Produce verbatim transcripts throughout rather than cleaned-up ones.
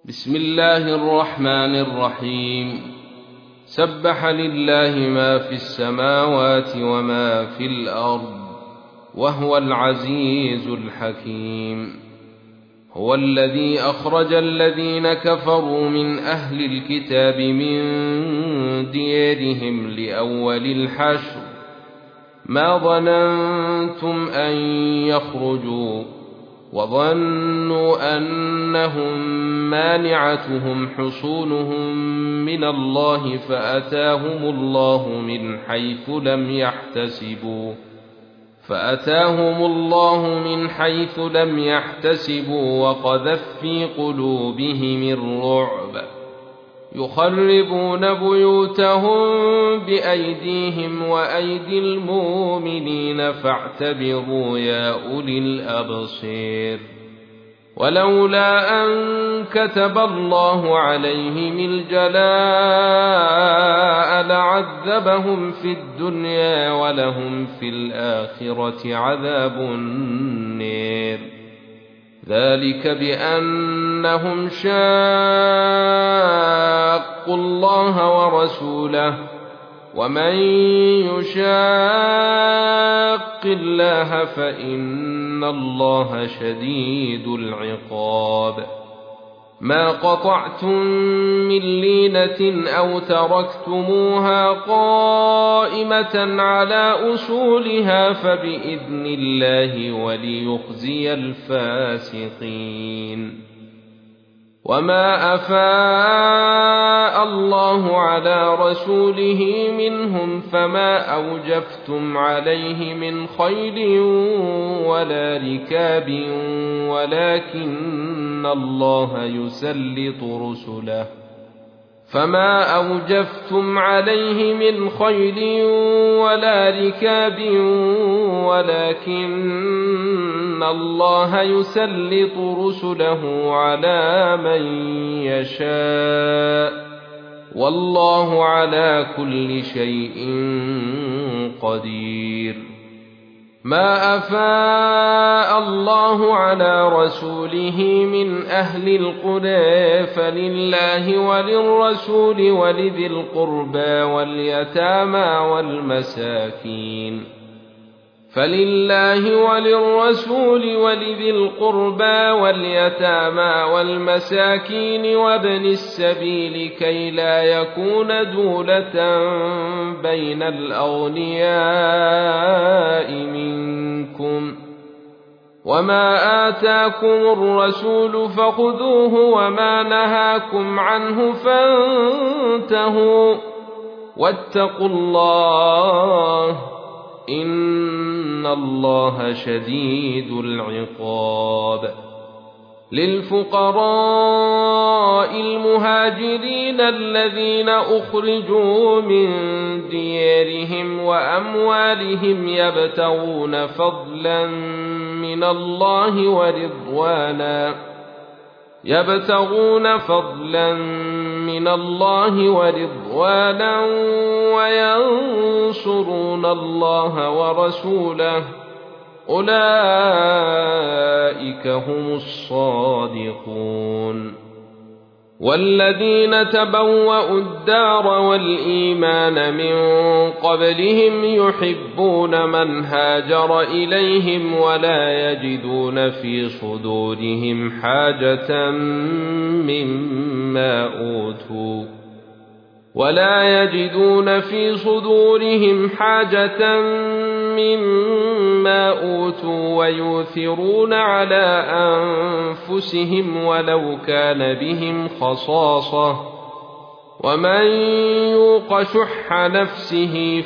بسم الله الرحمن الرحيم. سبح لله ما في السماوات وما في الأرض وهو العزيز الحكيم. هو الذي أخرج الذين كفروا من أهل الكتاب من ديارهم لأول الحشر ما ظننتم أن يخرجوا وظنوا أنهم مانعتهم حصونهم من الله فأتاهم الله من حيث لم يحتسبوا فأتاهم الله من حيث لم يحتسبوا وقذف في قلوبهم الرعب يخربون بيوتهم بأيديهم وأيدي المؤمنين فاعتبروا يا أولي الأبصير. ولولا أن كتب الله عليهم الجلاء لعذبهم في الدنيا ولهم في الآخرة عذاب النار. ذلك بأنهم شاقوا الله ورسوله ومن يشاق الله فإن الله شديد العقاب. ما قطعتم من لينة أو تركتموها قائمة على أصولها فبإذن الله وليخزي الفاسقين. وما أفاء الله على رسوله منهم فما أوجفتم عليه من خيل ولا ركاب ولكن الله يسلط رسله فما أوجفتم عليه من خيل ولا ركاب ولكن الله يسلط رسله على من يشاء والله على كل شيء قدير. ما أفاء الله على رسوله من أهل القرى فلله وللرسول ولذي القربى واليتامى والمساكين فلله وللرسول ولذي القربى واليتامى والمساكين وابن السبيل كي لا يكون دولة بين الأغنياء منكم. وما آتاكم الرسول فخذوه وما نهاكم عنه فانتهوا واتقوا الله إن الله شديد العقاب. للفقراء المهاجرين الذين أخرجوا من ديارهم وأموالهم يبتغون فضلا من الله ورضوانا يبتغون فضلا من الله ورضوانا وينصرون الله ورسوله أولئك هم الصادقون. والذين تبوأوا الدار والإيمان من قبلهم يحبون من هاجر إليهم ولا يجدون في صدورهم حاجة مما أوتوا ولا يجدون في صدورهم حاجة مما أوتوا ويؤثرون على أنفسهم ولو كان بهم خصاصة ومن يوق شح نفسه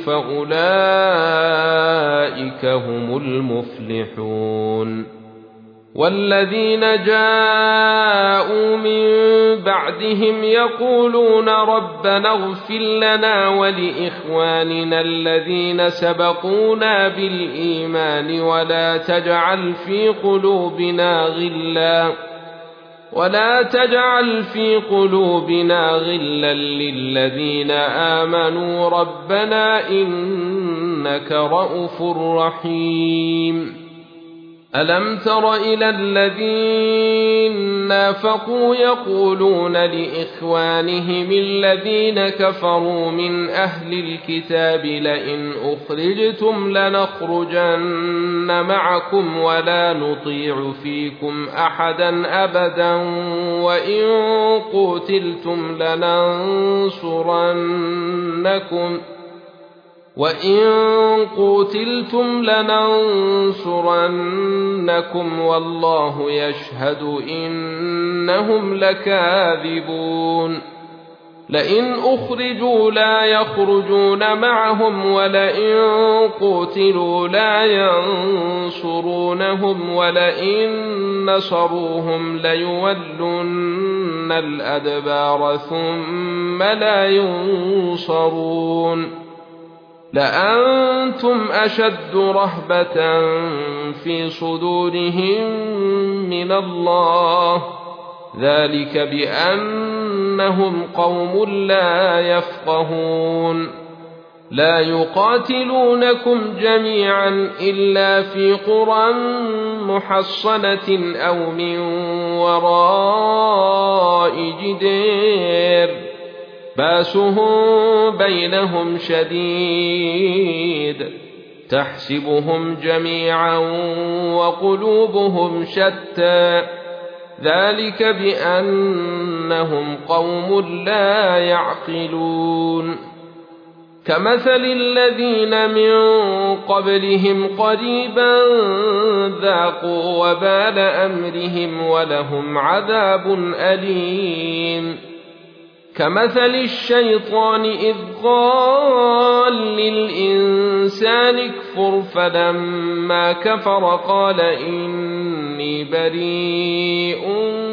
فأولئك هم المفلحون. والذين جاءوا من بعدهم يقولون ربنا اغفر لنا ولإخواننا الذين سبقونا بالإيمان ولا تجعل في قلوبنا غلا ولا تجعل في قلوبنا غلا للذين آمنوا ربنا إنك رءوف رحيم. ألم تر إلى الذين نافقوا يقولون لإخوانهم الذين كفروا من أهل الكتاب لئن أخرجتم لنخرجن معكم ولا نطيع فيكم أحدا أبدا وإن قتلتم لننصرنكم وإن قتلتم لننصرنكم والله يشهد إنهم لكاذبون لئن أخرجوا لا يخرجون معهم ولئن قتلوا لا ينصرونهم ولئن نصروهم ليولن الأدبار ثم لا ينصرون لأنتم أشد رهبة في صدورهم من الله ذلك بأنهم قوم لا يفقهون لا يقاتلونكم جميعا إلا في قرى محصنة أو من وراء جدار باسهم بينهم شديد تحسبهم جميعا وقلوبهم شتى ذلك بأنهم قوم لا يعقلون كمثل الذين من قبلهم قريبا ذاقوا وبال أمرهم ولهم عذاب أليم كمثل الشيطان إذ قال للإنسان اكفر فلما كفر قال إني بريء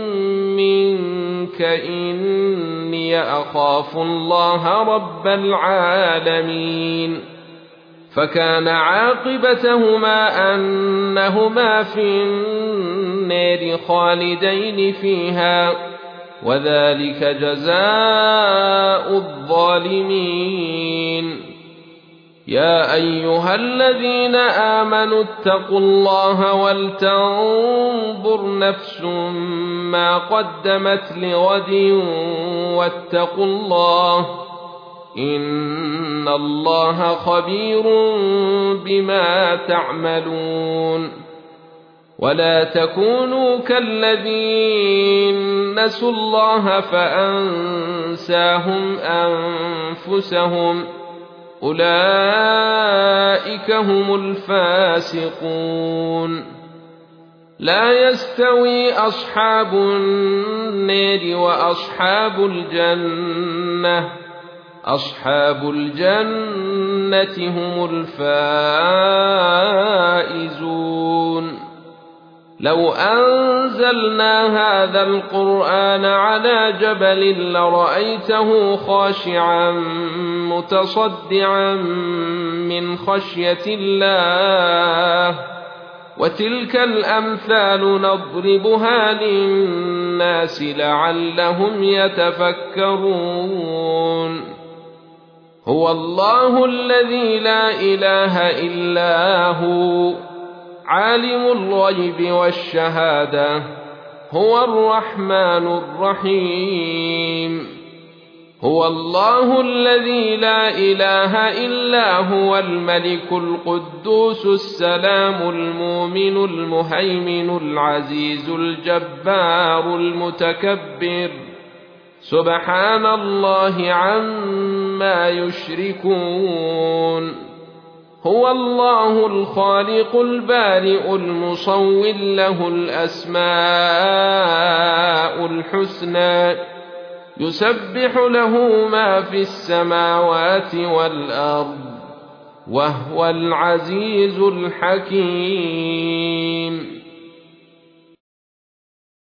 منك إني أخاف الله رب العالمين فكان عاقبتهما أنهما في النار خالدين فيها وذلك جزاء الظالمين يا أيها الذين آمنوا اتقوا الله ولتنظر نفس ما قدمت لغد واتقوا الله إن الله خبير بما تعملون ولا تكونوا كالذين نسوا الله فأنساهم أنفسهم أولئك هم الفاسقون لا يستوي أصحاب النار وأصحاب الجنة أصحاب الجنة هم الفائزون لو أنزلنا هذا القرآن على جبل لرأيته خاشعا متصدعا من خشية الله وتلك الأمثال نضربها للناس لعلهم يتفكرون هو الله الذي لا إله إلا هو عالم الغيب والشهادة هو الرحمن الرحيم هو الله الذي لا إله إلا هو الملك القدوس السلام المؤمن المهيمن العزيز الجبار المتكبر سبحان الله عما يشركون هو الله الخالق البارئ المصور له الأسماء الحسنى يسبح له ما في السماوات والأرض وهو العزيز الحكيم